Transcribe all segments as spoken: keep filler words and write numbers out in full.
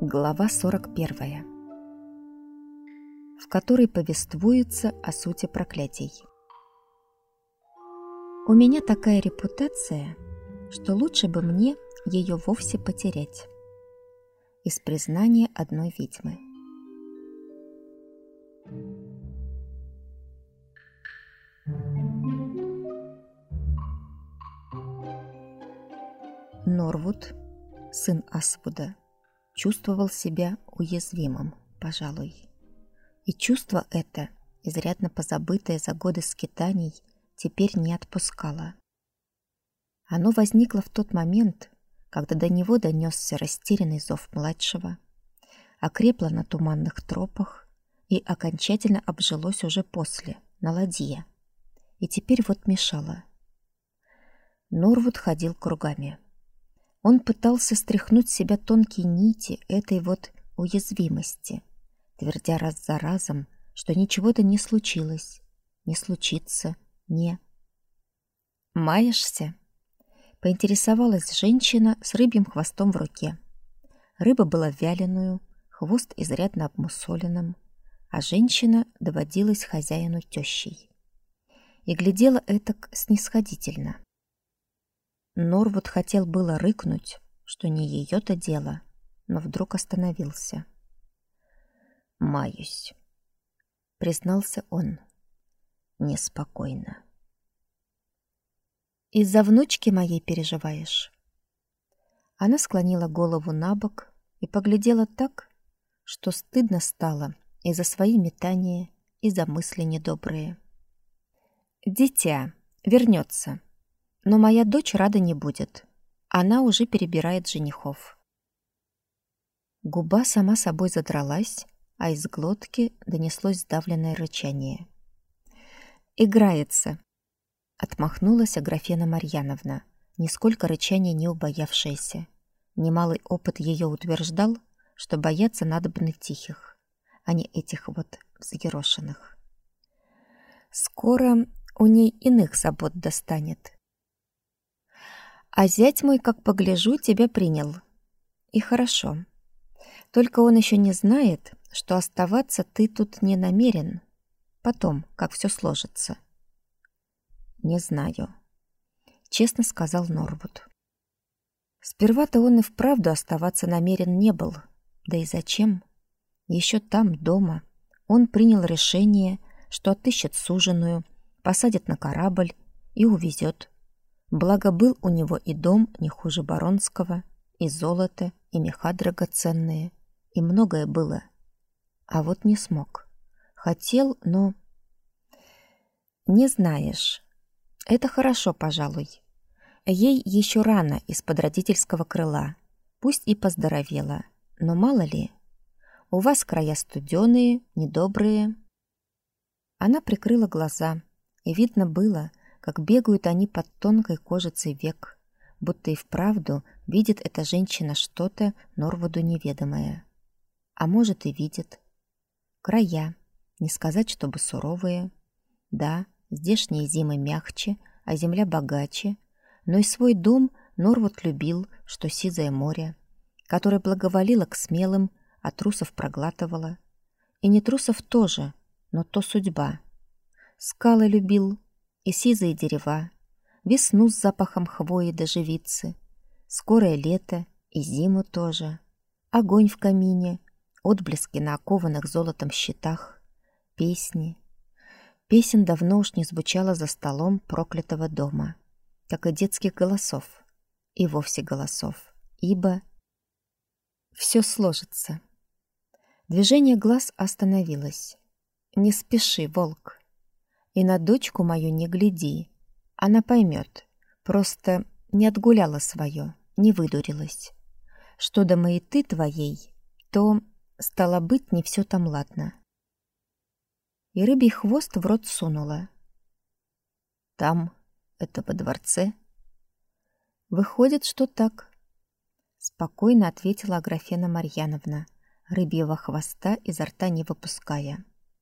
Глава сорок первая, в которой повествуется о сути проклятий. У меня такая репутация, что лучше бы мне ее вовсе потерять. Из признания одной ведьмы. Норвуд, сын Асвуда, чувствовал себя уязвимым, пожалуй. И чувство это, изрядно позабытое за годы скитаний, теперь не отпускало. Оно возникло в тот момент, когда до него донесся растерянный зов младшего, окрепло на туманных тропах и окончательно обжилось уже после, на ладье. И теперь вот мешало. Норвуд ходил кругами. Он пытался стряхнуть с себя тонкие нити этой вот уязвимости, твердя раз за разом, что ничего-то не случилось, не случится, не... «Маешься?» — поинтересовалась женщина с рыбьим хвостом в руке. Рыба была вяленую, хвост изрядно обмусоленным, а женщина доводилась хозяину тещей. И глядела этак снисходительно. Норвуд хотел было рыкнуть, что не ее-то дело, но вдруг остановился. «Маюсь», — признался он, — «неспокойно». «Из-за внучки моей переживаешь?» Она склонила голову набок и поглядела так, что стыдно стало и за свои метания, и за мысли недобрые. «Дитя вернется. Но моя дочь рада не будет. Она уже перебирает женихов». Губа сама собой задралась, а из глотки донеслось сдавленное рычание. «Играется», — отмахнулась Аграфена Марьяновна, нисколько рычания не убоявшаяся. Немалый опыт ее утверждал, что бояться надобно тихих, а не этих вот взъерошенных. «Скоро у ней иных забот достанет. А зять мой, как погляжу, тебя принял. И хорошо. Только он еще не знает, что оставаться ты тут не намерен. Потом, как все сложится». «Не знаю», — честно сказал Норвуд. Сперва-то он и вправду оставаться намерен не был. Да и зачем? Еще там, дома, он принял решение, что отыщет суженую, посадит на корабль и увезет. Благо был у него и дом не хуже баронского, и золото, и меха драгоценные, и многое было. А вот не смог. Хотел, но... Не знаешь. Это хорошо, пожалуй. Ей еще рано из-под родительского крыла. Пусть и поздоровела, но мало ли. У вас края студеные, недобрые. Она прикрыла глаза, и видно было, как бегают они под тонкой кожицей век, будто и вправду видит эта женщина что-то Норвуду неведомое. А может, и видит. Края, не сказать, чтобы суровые. Да, здешние зимы мягче, а земля богаче, но и свой дом Норвуд любил, что сизое море, которое благоволило к смелым, а трусов проглатывало. И не трусов тоже, но то судьба. Скалы любил, и сизые дерева, весну с запахом хвои до живицы, скорое лето и зиму тоже, огонь в камине, отблески на окованных золотом щитах, песни. Песен давно уж не звучало за столом проклятого дома, как и детских голосов, и вовсе голосов, ибо все сложится. Движение глаз остановилось. «Не спеши, волк. И на дочку мою не гляди. Она поймет. Просто не отгуляла свое, не выдурилась. Что до маяты твоей, то, стало быть, не все там ладно». И рыбий хвост в рот сунула. «Там, это во дворце?» «Выходит, что так», — спокойно ответила Аграфена Марьяновна, рыбьего хвоста изо рта не выпуская.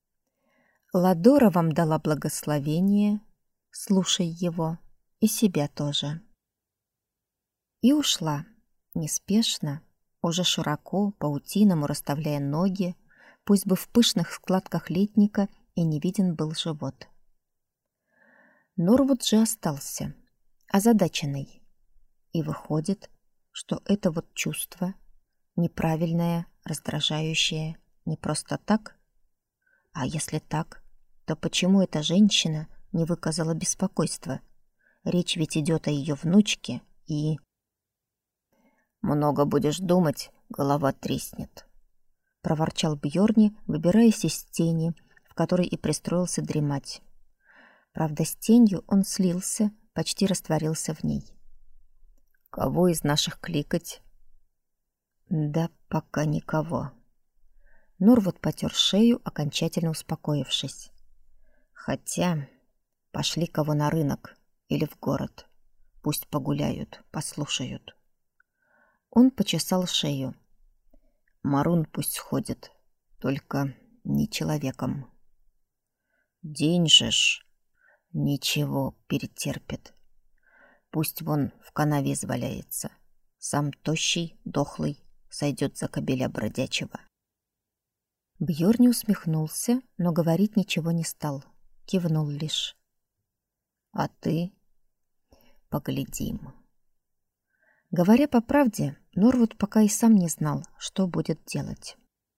«Ладора вам дала благословение, слушай его, и себя тоже». И ушла, неспешно, уже широко, по-утиному расставляя ноги, пусть бы в пышных складках летника и не виден был живот. Норвуд же остался, озадаченный. И выходит, что это вот чувство, неправильное, раздражающее, не просто так? А если так, то почему эта женщина не выказала беспокойства? Речь ведь идет о ее внучке и... «Много будешь думать, голова треснет», — проворчал Бьорни, выбираясь из тени, в которой и пристроился дремать. Правда, с тенью он слился, почти растворился в ней. «Кого из наших кликать?» «Да пока никого». Норвуд потер шею, окончательно успокоившись. «Хотя пошли кого на рынок или в город. Пусть погуляют, послушают». Он почесал шею. «Марун пусть сходит, только не человеком». «День же ж, ничего, перетерпит. Пусть вон в канаве изваляется. Сам тощий, дохлый, сойдет за кобеля бродячего». Бьорни усмехнулся, но говорить ничего не стал. Кивнул лишь. «А ты?» «Поглядим». Говоря по правде, Норвуд пока и сам не знал, что будет делать.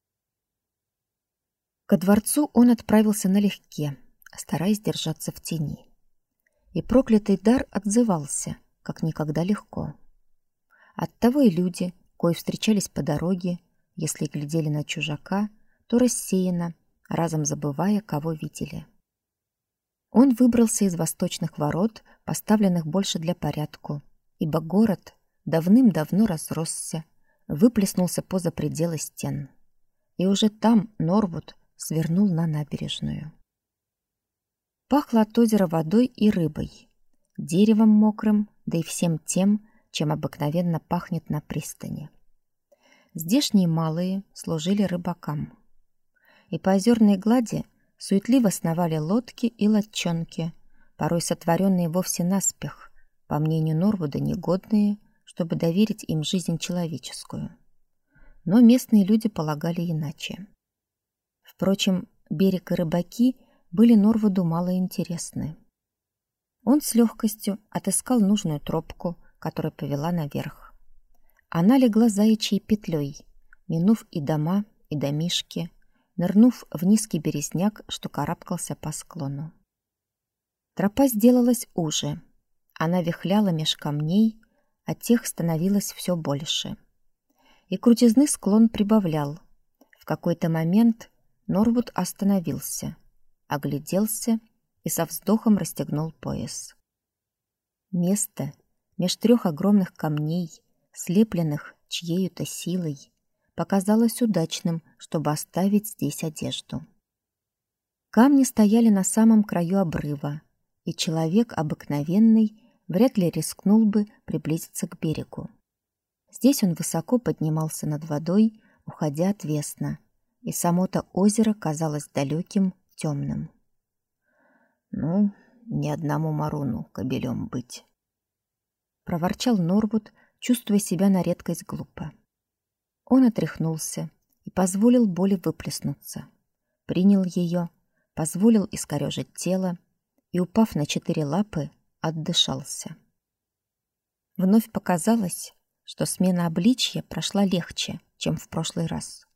Ко дворцу он отправился налегке, стараясь держаться в тени. И проклятый дар отзывался, как никогда легко. Оттого и люди, кои встречались по дороге, если глядели на чужака, то рассеянно, разом забывая, кого видели. Он выбрался из восточных ворот, поставленных больше для порядку, ибо город давным-давно разросся, выплеснулся поза пределы стен. И уже там Норвуд свернул на набережную. Пахло от озера водой и рыбой, деревом мокрым, да и всем тем, чем обыкновенно пахнет на пристани. Здешние малые служили рыбакам. И по озерной глади суетливо сновали лодки и лодчонки, порой сотворенные вовсе наспех, по мнению Норвуда, негодные, чтобы доверить им жизнь человеческую. Но местные люди полагали иначе. Впрочем, берег и рыбаки были Норвуду мало интересны. Он с легкостью отыскал нужную тропку, которая повела наверх. Она легла заячьей петлей, минув и дома, и домишки, нырнув в низкий березняк, что карабкался по склону. Тропа сделалась уже. Она вихляла меж камней, а тех становилось все больше. И крутизны склон прибавлял. В какой-то момент Норвуд остановился, огляделся и со вздохом расстегнул пояс. Место меж трех огромных камней, слепленных чьею-то силой, показалось удачным, чтобы оставить здесь одежду. Камни стояли на самом краю обрыва, и человек обыкновенный вряд ли рискнул бы приблизиться к берегу. Здесь он высоко поднимался над водой, уходя отвесно, и само-то озеро казалось далеким, темным. «Ну, ни одному Маруну кобелем быть», — проворчал Норвуд, чувствуя себя на редкость глупо. Он отряхнулся и позволил боли выплеснуться. Принял ее, позволил искорежить тело и, упав на четыре лапы, отдышался. Вновь показалось, что смена обличья прошла легче, чем в прошлый раз.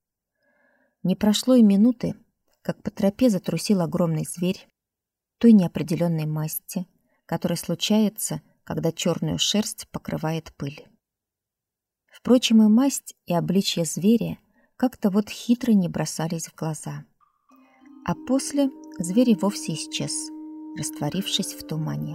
Не прошло и минуты, как по тропе затрусил огромный зверь той неопределенной масти, которая случается, когда черную шерсть покрывает пыль. Впрочем, и масть, и обличье зверя как-то вот хитро не бросались в глаза. А после зверь вовсе исчез, растворившись в тумане.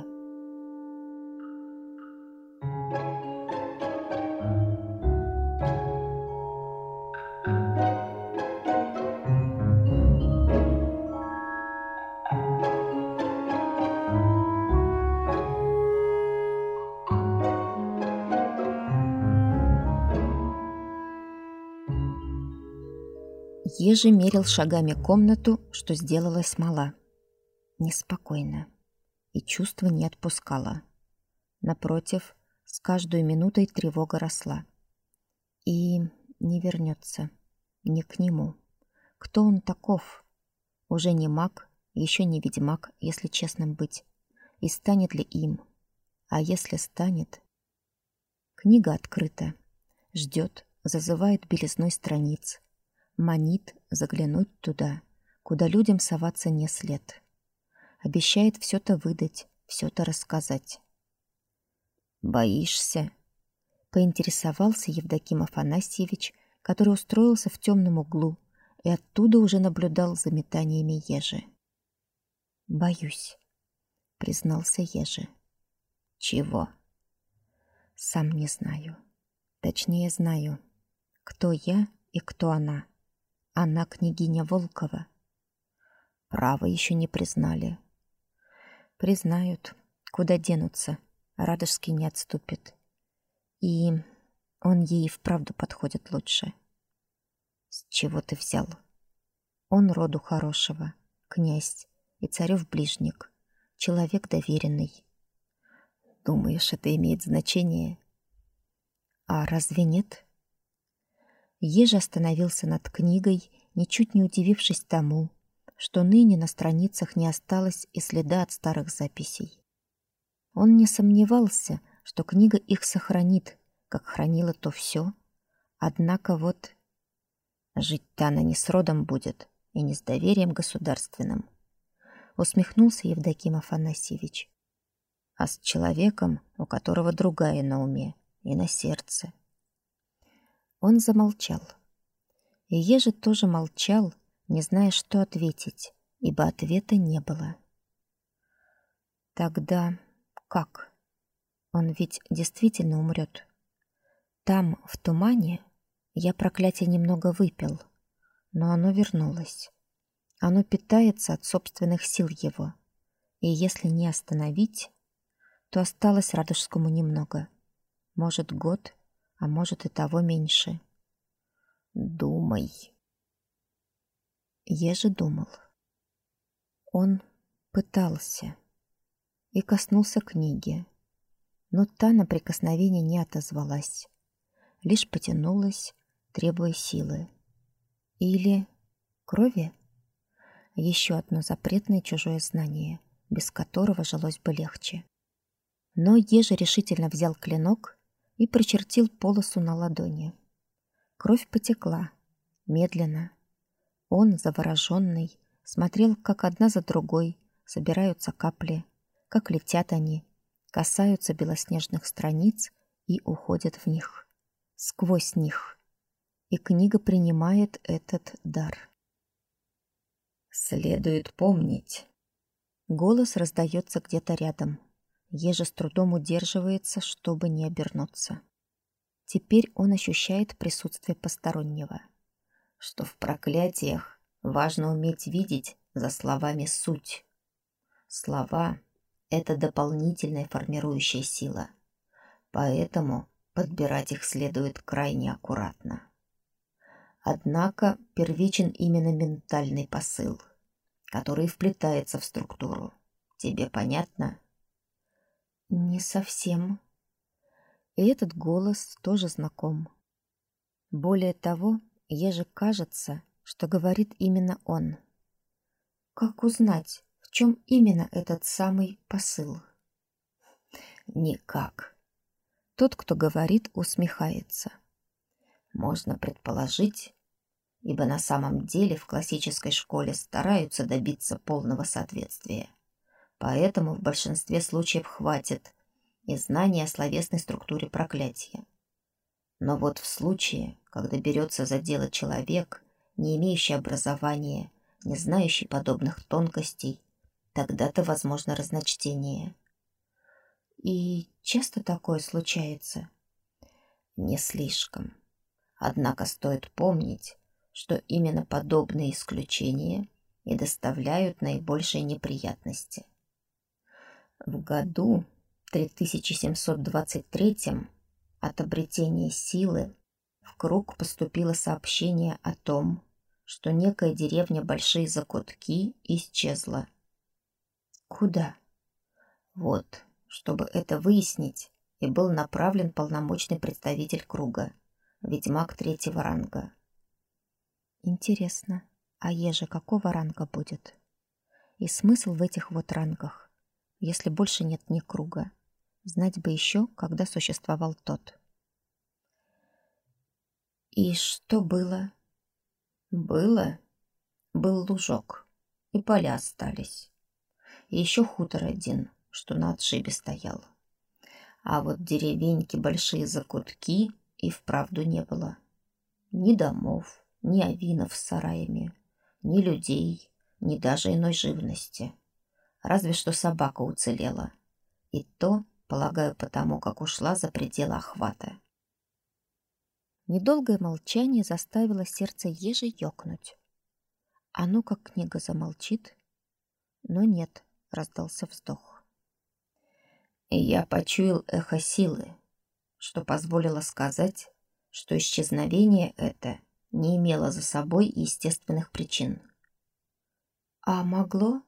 Ежи мерил шагами комнату, что сделалась мала. Неспокойно. И чувство не отпускало. Напротив, с каждой минутой тревога росла. И не вернется. Не к нему. Кто он таков? Уже не маг, еще не ведьмак, если честным быть. И станет ли им? А если станет? Книга открыта. Ждет, зазывает белизной страниц. Манит заглянуть туда, куда людям соваться не след. Обещает все-то выдать, все-то рассказать. «Боишься?» — поинтересовался Евдоким Афанасьевич, который устроился в темном углу и оттуда уже наблюдал за метаниями Ежи. «Боюсь», — признался Ежи. «Чего?» «Сам не знаю. Точнее, знаю, кто я и кто она. Она княгиня Волкова. Право еще не признали. Признают, куда денутся, Радожский не отступит. И он ей вправду подходит лучше». «С чего ты взял?» «Он роду хорошего, князь и царев ближник, человек доверенный». «Думаешь, это имеет значение?» «А разве нет?» Ежи остановился над книгой, ничуть не удивившись тому, что ныне на страницах не осталось и следа от старых записей. Он не сомневался, что книга их сохранит, как хранила то все. Однако вот жить-то она не с родом будет и не с доверием государственным. Усмехнулся Евдоким Афанасьевич. А с человеком, у которого другая на уме и на сердце. Он замолчал. И Ежи тоже молчал, не зная, что ответить, ибо ответа не было. Тогда как? Он ведь действительно умрет. Там, в тумане, я проклятие немного выпил, но оно вернулось. Оно питается от собственных сил его. И если не остановить, то осталось Радожскому немного. Может, год, а может и того меньше. Думай. Ежи думал. Он пытался и коснулся книги, но та на прикосновение не отозвалась, лишь потянулась, требуя силы. Или крови? Еще одно запретное чужое знание, без которого жилось бы легче. Но Ежи решительно взял клинок и прочертил полосу на ладони. Кровь потекла, медленно. Он, завороженный, смотрел, как одна за другой собираются капли, как летят они, касаются белоснежных страниц и уходят в них, сквозь них. И книга принимает этот дар. «Следует помнить». Голос раздается где-то рядом. Ежи с трудом удерживается, чтобы не обернуться. Теперь он ощущает присутствие постороннего. Что в проклятиях важно уметь видеть за словами суть. Слова — это дополнительная формирующая сила, поэтому подбирать их следует крайне аккуратно. Однако первичен именно ментальный посыл, который вплетается в структуру. Тебе понятно? Не совсем. И этот голос тоже знаком. Более того, Еже кажется, что говорит именно он. Как узнать, в чем именно этот самый посыл? Никак. Тот, кто говорит, усмехается. Можно предположить, ибо на самом деле в классической школе стараются добиться полного соответствия. Поэтому в большинстве случаев хватит и знания о словесной структуре проклятия. Но вот в случае, когда берется за дело человек, не имеющий образования, не знающий подобных тонкостей, тогда-то возможно разночтение. И часто такое случается? Не слишком. Однако стоит помнить, что именно подобные исключения и доставляют наибольшие неприятности. В году три тысячи семьсот двадцать третьем от обретения силы в круг поступило сообщение о том, что некая деревня Большие Закутки исчезла. Куда? Вот, чтобы это выяснить, и был направлен полномочный представитель круга, ведьмак третьего ранга. Интересно, а еже какого ранга будет? И смысл в этих вот рангах, если больше нет ни круга? Знать бы еще, когда существовал тот. И что было? Было? Был лужок, и поля остались. И еще хутор один, что на отшибе стоял. А вот деревеньки, большие закутки, и вправду не было. Ни домов, ни авинов с сараями, ни людей, ни даже иной живности. Разве что собака уцелела. И то, полагаю, потому как ушла за пределы охвата. Недолгое молчание заставило сердце ежи ёкнуть. А ну как книга замолчит. Но нет, раздался вздох. И я почуял эхо силы, что позволило сказать, что исчезновение это не имело за собой естественных причин. А могло?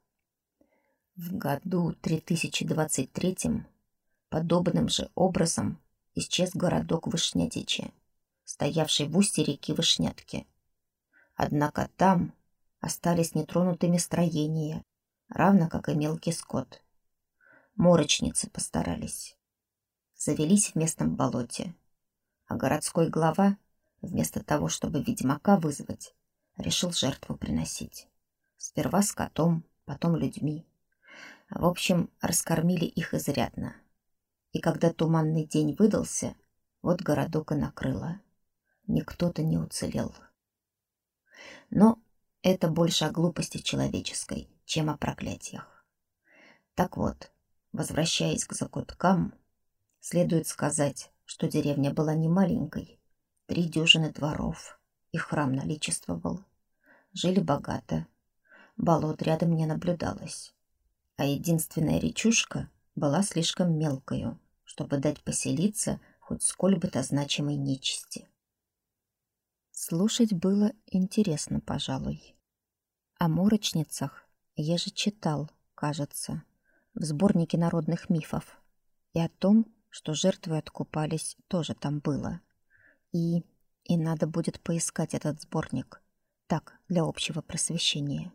В году три тысячи двадцать третьем подобным же образом исчез городок Вышнятичи, стоявший в устье реки Вышнятки. Однако там остались нетронутыми строения, равно как и мелкий скот. Морочницы постарались. Завелись в местном болоте. А городской глава, вместо того, чтобы ведьмака вызвать, решил жертву приносить. Сперва скотом, потом людьми. В общем, раскормили их изрядно. И когда туманный день выдался, вот городок и накрыло. Никто-то не уцелел. Но это больше о глупости человеческой, чем о проклятиях. Так вот, возвращаясь к закуткам, следует сказать, что деревня была не маленькой. Три дюжины дворов, и храм наличествовал. Жили богато. Болот рядом не наблюдалось. А единственная речушка была слишком мелкою, чтобы дать поселиться хоть сколь бы то значимой нечисти. Слушать было интересно, пожалуй. О морочницах я же читал, кажется, в сборнике народных мифов. И о том, что жертвы откупались, тоже там было. И... и надо будет поискать этот сборник. Так, для общего просвещения.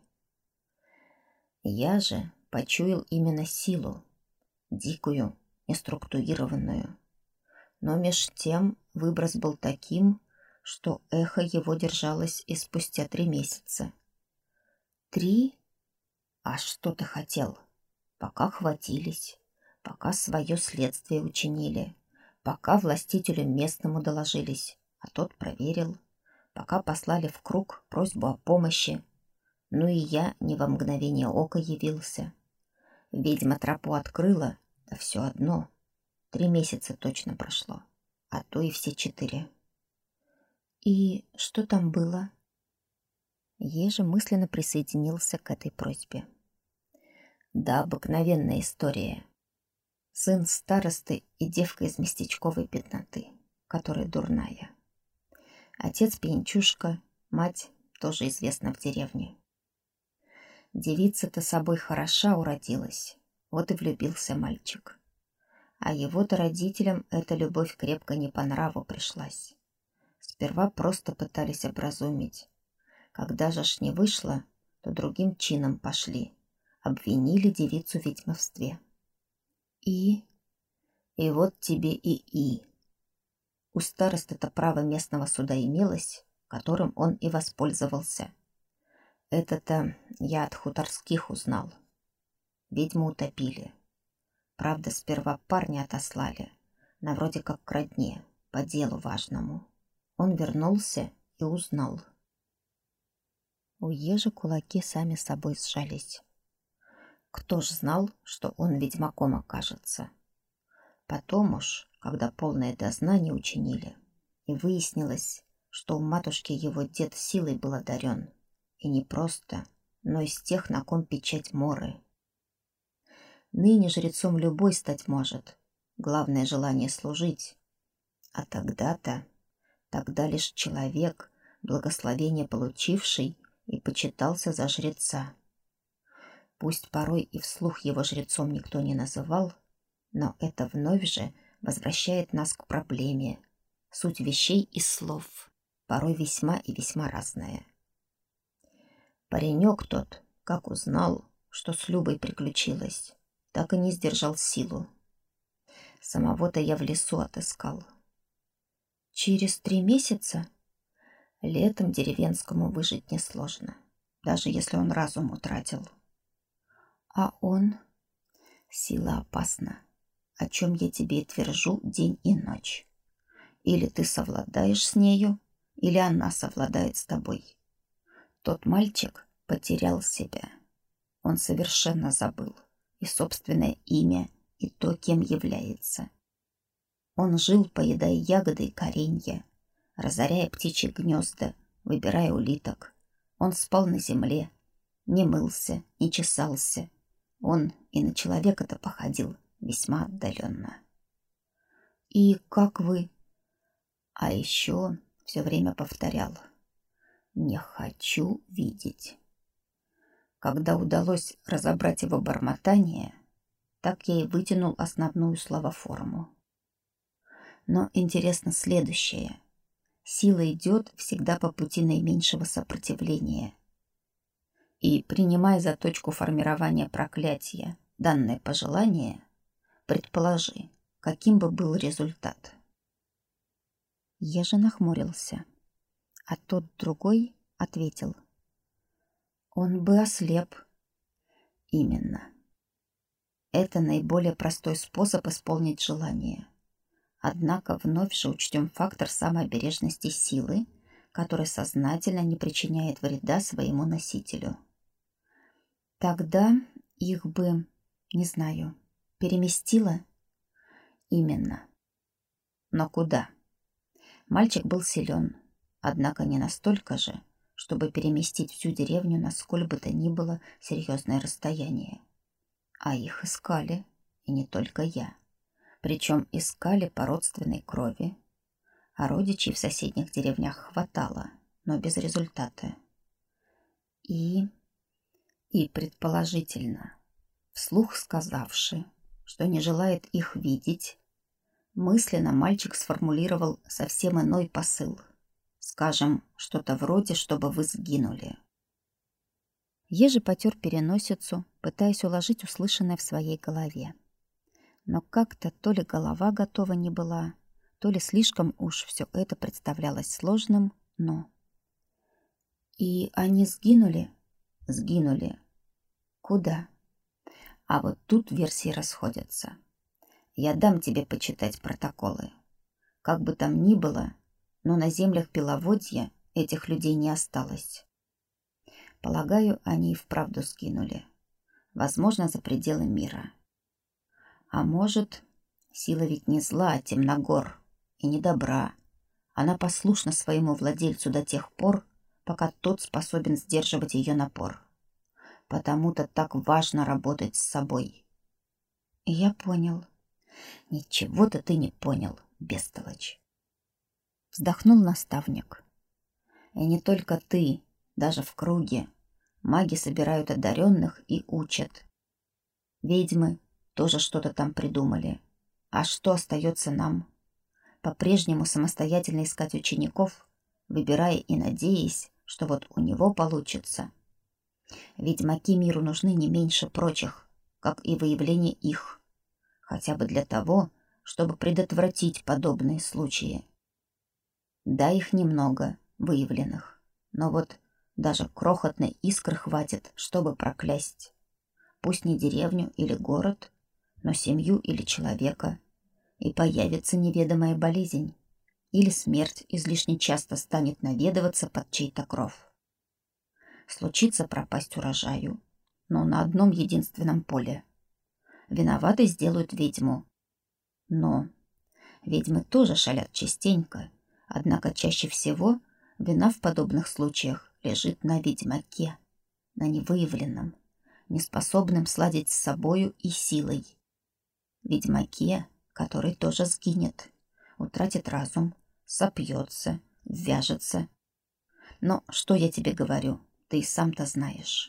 Я же почуял именно силу, дикую, неструктурированную. Но меж тем выброс был таким, что эхо его держалось и спустя три месяца. Три? А что ты хотел? Пока хватились, пока свое следствие учинили, пока властителю местному доложились, а тот проверил, пока послали в круг просьбу о помощи. Ну и я не во мгновение ока явился. Ведьма тропу открыла, да все одно. Три месяца точно прошло, а то и все четыре. И что там было? Ежи мысленно присоединился к этой просьбе. Да, обыкновенная история. Сын старосты и девка из местечковой бедноты, которая дурная. Отец пьянчушка, мать тоже известна в деревне. Девица-то собой хороша уродилась, вот и влюбился мальчик. А его-то родителям эта любовь крепко не по нраву пришлась. Сперва просто пытались образумить. Когда же ж не вышло, то другим чином пошли. Обвинили девицу в ведьмовстве. И... И вот тебе и и. У старосты-то право местного суда имелось, которым он и воспользовался. Это-то я от хуторских узнал. Ведьму утопили. Правда, сперва парня отослали, на вроде как к родне, по делу важному. Он вернулся и узнал. У ежи кулаки сами собой сжались. Кто ж знал, что он ведьмаком окажется? Потом уж, когда полное дознание учинили, и выяснилось, что у матушки его дед силой был одарен. И не просто, но из тех, на ком печать моры. Ныне жрецом любой стать может. Главное желание служить. А тогда-то, тогда лишь человек, благословение получивший, и почитался за жреца. Пусть порой и вслух его жрецом никто не называл, но это вновь же возвращает нас к проблеме. Суть вещей и слов порой весьма и весьма разная. Паренек тот, как узнал, что с Любой приключилось, так и не сдержал силу. Самого-то я в лесу отыскал. Через три месяца? Летом деревенскому выжить несложно, даже если он разум утратил. А он? Сила опасна, о чем я тебе и твержу день и ночь. Или ты совладаешь с нею, или она совладает с тобой. Тот мальчик потерял себя. Он совершенно забыл и собственное имя, и то, кем является. Он жил, поедая ягоды и коренья, разоряя птичьи гнезда, выбирая улиток. Он спал на земле, не мылся, не чесался. Он и на человека-то походил весьма отдаленно. И как вы? А еще все время повторял: «Не хочу видеть». Когда удалось разобрать его бормотание, так я и вытянул основную словоформу. Но интересно следующее. Сила идет всегда по пути наименьшего сопротивления. И, принимая за точку формирования проклятия данное пожелание, предположи, каким бы был результат. Я же нахмурился, а тот другой ответил: он бы ослеп. Именно. Это наиболее простой способ исполнить желание. Однако вновь же учтем фактор самообережности силы, который сознательно не причиняет вреда своему носителю. Тогда их бы, не знаю, переместило? Именно. Но куда? Мальчик был силен, однако не настолько же, чтобы переместить всю деревню на сколь бы то ни было серьезное расстояние. А их искали, и не только я. Причем искали по родственной крови, а родичей в соседних деревнях хватало, но без результата. И... и предположительно, вслух сказавши, что не желает их видеть, мысленно мальчик сформулировал совсем иной посыл. Скажем, что-то вроде, чтобы вы сгинули. Ежи потер переносицу, пытаясь уложить услышанное в своей голове. Но как-то то ли голова готова не была, то ли слишком уж все это представлялось сложным, но... И они сгинули? Сгинули. Куда? А вот тут версии расходятся. Я дам тебе почитать протоколы. Как бы там ни было, но на землях Беловодья этих людей не осталось. Полагаю, они и вправду сгинули. Возможно, за пределы мира. А может, сила ведь не зла, а темногор и не добра. Она послушна своему владельцу до тех пор, пока тот способен сдерживать ее напор. Потому-то так важно работать с собой. Я понял. Ничего-то ты не понял, бестолочь. Вздохнул наставник. И не только ты, даже в круге. Маги собирают одаренных и учат. Ведьмы тоже что-то там придумали. А что остается нам? По-прежнему самостоятельно искать учеников, выбирая и надеясь, что вот у него получится. Ведьмаки миру нужны не меньше прочих, как и выявление их. Хотя бы для того, чтобы предотвратить подобные случаи. Да, их немного, выявленных, но вот даже крохотной искры хватит, чтобы проклясть. Пусть не деревню или город, но семью или человека, и появится неведомая болезнь, или смерть излишне часто станет наведываться под чей-то кров. Случится пропасть урожаю, но на одном единственном поле. Виноватой сделают ведьму. Но ведьмы тоже шалят частенько, однако чаще всего вина в подобных случаях лежит на ведьмаке, на невыявленном, неспособном сладить с собою и силой. Ведьмаке, который тоже сгинет, утратит разум, сопьется, вяжется. Но что я тебе говорю, ты и сам-то знаешь.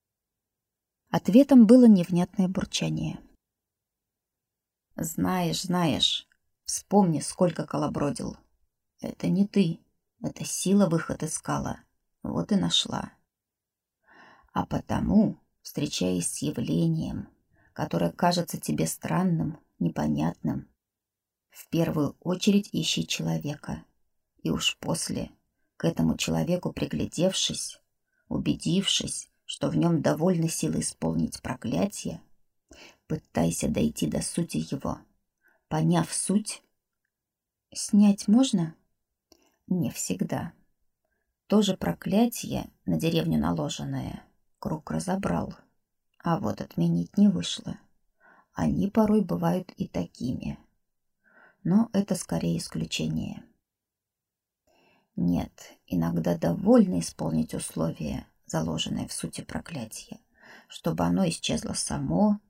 Ответом было невнятное бурчание. Знаешь, знаешь, вспомни, сколько колобродил. Это не ты. Это сила выход искала. Вот и нашла. А потому, встречаясь с явлением, которое кажется тебе странным, непонятным, в первую очередь ищи человека. И уж после, к этому человеку приглядевшись, убедившись, что в нем довольно силы исполнить проклятие, пытайся дойти до сути его. Поняв суть, снять можно? Не всегда. То же проклятие, на деревню наложенное, круг разобрал, а вот отменить не вышло. Они порой бывают и такими. Но это скорее исключение. Нет, иногда довольно исполнить условия, заложенные в сути проклятия, чтобы оно исчезло само.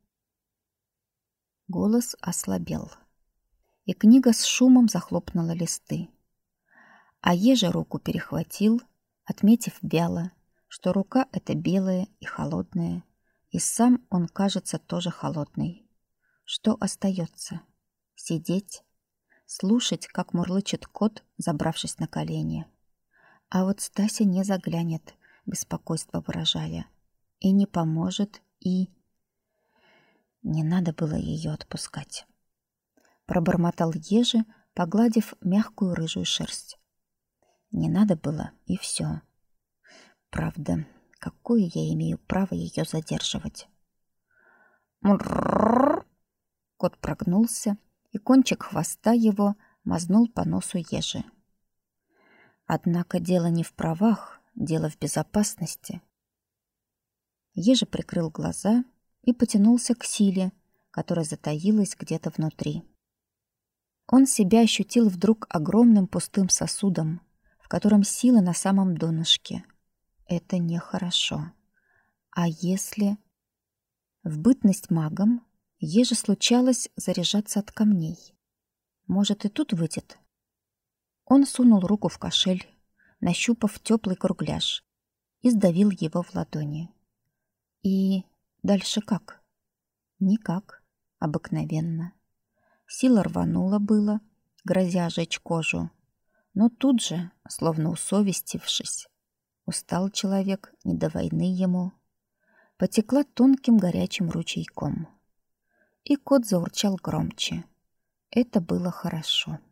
Голос ослабел, и книга с шумом захлопнула листы. А Ежа руку перехватил, отметив вяло, что рука эта белая и холодная, и сам он, кажется, тоже холодный. Что остается? Сидеть, слушать, как мурлычет кот, забравшись на колени. А вот Стася не заглянет, беспокойство выражая, и не поможет, и... Не надо было ее отпускать. Пробормотал Ежи, погладив мягкую рыжую шерсть. Не надо было, и все. Правда, какое я имею право ее задерживать? Мрррррр! Кот прогнулся, и кончик хвоста его мазнул по носу Ежи. Однако дело не в правах, дело в безопасности. Ежи прикрыл глаза и потянулся к силе, которая затаилась где-то внутри. Он себя ощутил вдруг огромным пустым сосудом, в котором сила на самом донышке. Это нехорошо. А если... В бытность магом Еже случалось заряжаться от камней. Может, и тут выйдет? Он сунул руку в кошель, нащупав теплый кругляш, и сдавил его в ладони. И дальше как? Никак, обыкновенно. Сила рванула было, грозя жечь кожу, но тут же, словно усовестившись, устал человек, не до войны ему, потекла тонким горячим ручейком. И кот заурчал громче. Это было хорошо.